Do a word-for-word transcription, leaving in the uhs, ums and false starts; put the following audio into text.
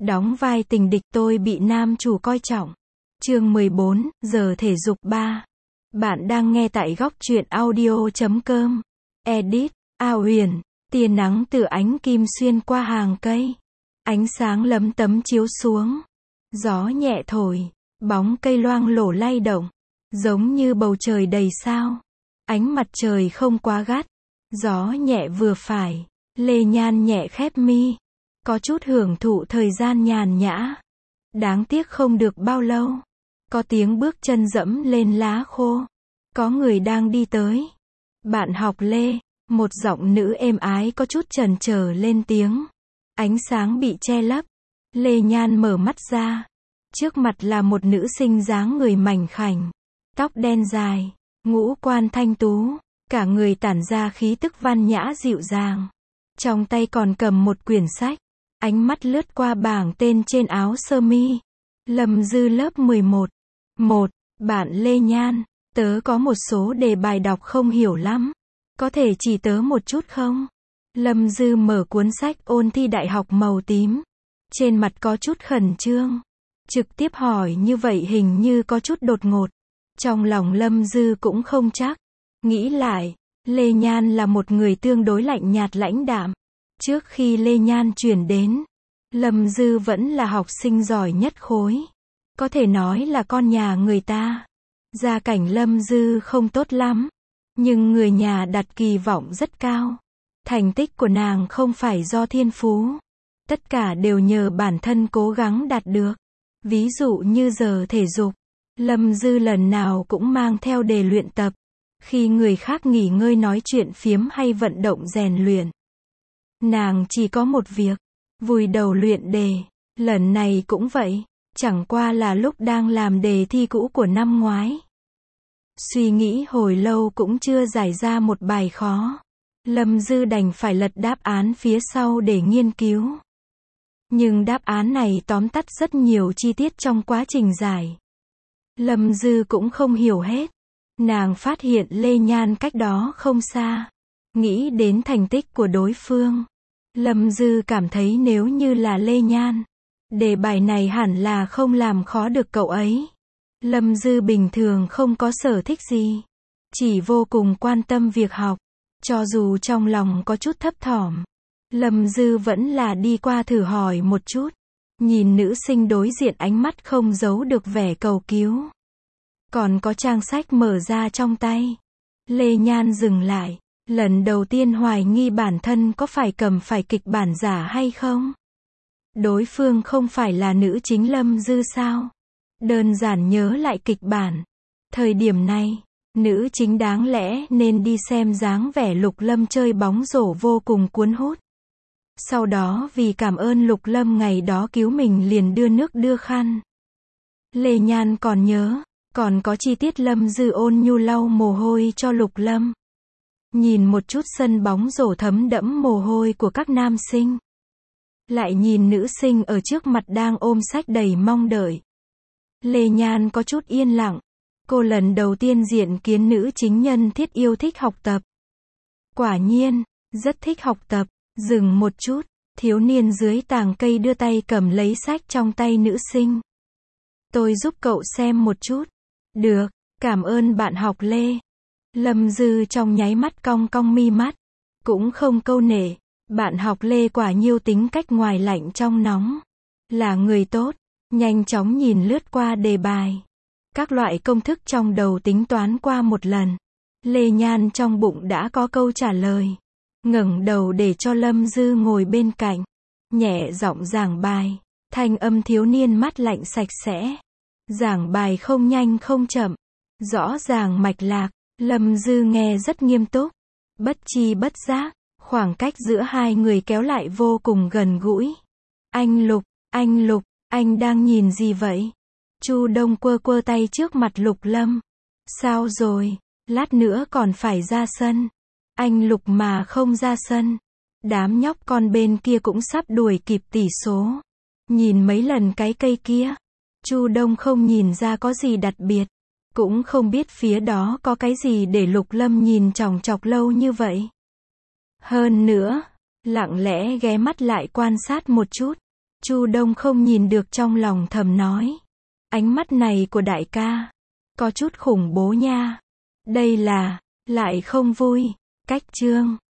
Đóng vai tình địch tôi bị nam chủ coi trọng. Chương mười bốn, giờ thể dục ba. Bạn đang nghe tại góc truyện audio chấm com. Edit, A Huyền. Tia nắng từ ánh kim xuyên qua hàng cây. Ánh sáng lấm tấm chiếu xuống. Gió nhẹ thổi, bóng cây loang lổ lay động, giống như bầu trời đầy sao. Ánh mặt trời không quá gắt, gió nhẹ vừa phải. Lê Nhan nhẹ khép mi, có chút hưởng thụ thời gian nhàn nhã. Đáng tiếc không được bao lâu, có tiếng bước chân dẫm lên lá khô. Có người đang đi tới. Bạn học Lê, một giọng nữ êm ái có chút chần chờ lên tiếng. Ánh sáng bị che lấp. Lê Nhan mở mắt ra. Trước mặt là một nữ sinh dáng người mảnh khảnh, tóc đen dài, ngũ quan thanh tú, cả người tản ra khí tức văn nhã dịu dàng. Trong tay còn cầm một quyển sách. Ánh mắt lướt qua bảng tên trên áo sơ mi. Lâm Dư lớp mười một. Một, bạn Lê Nhan, tớ có một số đề bài đọc không hiểu lắm. Có thể chỉ tớ một chút không? Lâm Dư mở cuốn sách ôn thi đại học màu tím. Trên mặt có chút khẩn trương. Trực tiếp hỏi như vậy hình như có chút đột ngột. Trong lòng Lâm Dư cũng không chắc. Nghĩ lại, Lê Nhan là một người tương đối lạnh nhạt lãnh đạm. Trước khi Lê Nhan chuyển đến, Lâm Dư vẫn là học sinh giỏi nhất khối. Có thể nói là con nhà người ta. Gia cảnh Lâm Dư không tốt lắm, nhưng người nhà đặt kỳ vọng rất cao. Thành tích của nàng không phải do thiên phú. Tất cả đều nhờ bản thân cố gắng đạt được. Ví dụ như giờ thể dục, Lâm Dư lần nào cũng mang theo đề luyện tập. Khi người khác nghỉ ngơi nói chuyện phiếm hay vận động rèn luyện, nàng chỉ có một việc, vùi đầu luyện đề. Lần này cũng vậy, chẳng qua là lúc đang làm đề thi cũ của năm ngoái. Suy nghĩ hồi lâu cũng chưa giải ra một bài khó. Lâm Dư đành phải lật đáp án phía sau để nghiên cứu. Nhưng đáp án này tóm tắt rất nhiều chi tiết trong quá trình giải. Lâm Dư cũng không hiểu hết. Nàng phát hiện Lê Nhan cách đó không xa. Nghĩ đến thành tích của đối phương, Lâm Dư cảm thấy nếu như là Lê Nhan, đề bài này hẳn là không làm khó được cậu ấy. Lâm Dư bình thường không có sở thích gì, chỉ vô cùng quan tâm việc học. Cho dù trong lòng có chút thấp thỏm, Lâm Dư vẫn là đi qua thử hỏi một chút. Nhìn nữ sinh đối diện ánh mắt không giấu được vẻ cầu cứu. Còn có trang sách mở ra trong tay. Lê Nhan dừng lại. Lần đầu tiên hoài nghi bản thân có phải cầm phải kịch bản giả hay không. Đối phương không phải là nữ chính Lâm Dư sao? Đơn giản nhớ lại kịch bản. Thời điểm này, nữ chính đáng lẽ nên đi xem dáng vẻ Lục Lâm chơi bóng rổ vô cùng cuốn hút. Sau đó vì cảm ơn Lục Lâm ngày đó cứu mình liền đưa nước đưa khăn. Lê Nhan còn nhớ, còn có chi tiết Lâm Dư ôn nhu lau mồ hôi cho Lục Lâm. Nhìn một chút sân bóng rổ thấm đẫm mồ hôi của các nam sinh. Lại nhìn nữ sinh ở trước mặt đang ôm sách đầy mong đợi. Lê Nhan có chút yên lặng. Cô lần đầu tiên diện kiến nữ chính nhân thiết yêu thích học tập. Quả nhiên, rất thích học tập. Dừng một chút, thiếu niên dưới tàng cây đưa tay cầm lấy sách trong tay nữ sinh. Tôi giúp cậu xem một chút. Được, cảm ơn bạn học Lê. Lâm Dư trong nháy mắt cong cong mi mắt. Cũng không câu nệ. Bạn học Lê quả nhiêu tính cách ngoài lạnh trong nóng. Là người tốt. Nhanh chóng nhìn lướt qua đề bài. Các loại công thức trong đầu tính toán qua một lần. Lê Nhan trong bụng đã có câu trả lời. Ngẩng đầu để cho Lâm Dư ngồi bên cạnh. Nhẹ giọng giảng bài. Thanh âm thiếu niên mắt lạnh sạch sẽ. Giảng bài không nhanh không chậm. Rõ ràng mạch lạc. Lâm Dư nghe rất nghiêm túc. Bất chi bất giác, khoảng cách giữa hai người kéo lại vô cùng gần gũi. Anh Lục, anh Lục, anh đang nhìn gì vậy? Chu Đông quơ quơ tay trước mặt Lục Lâm. Sao rồi? Lát nữa còn phải ra sân. Anh Lục mà không ra sân, đám nhóc con bên kia cũng sắp đuổi kịp tỷ số. Nhìn mấy lần cái cây kia, Chu Đông không nhìn ra có gì đặc biệt, cũng không biết phía đó có cái gì để Lục Lâm nhìn chòng chọc lâu như vậy. Hơn nữa, lặng lẽ ghé mắt lại quan sát một chút. Chu Đông không nhìn được trong lòng thầm nói. Ánh mắt này của đại ca, có chút khủng bố nha. Đây là, lại không vui. Cách chương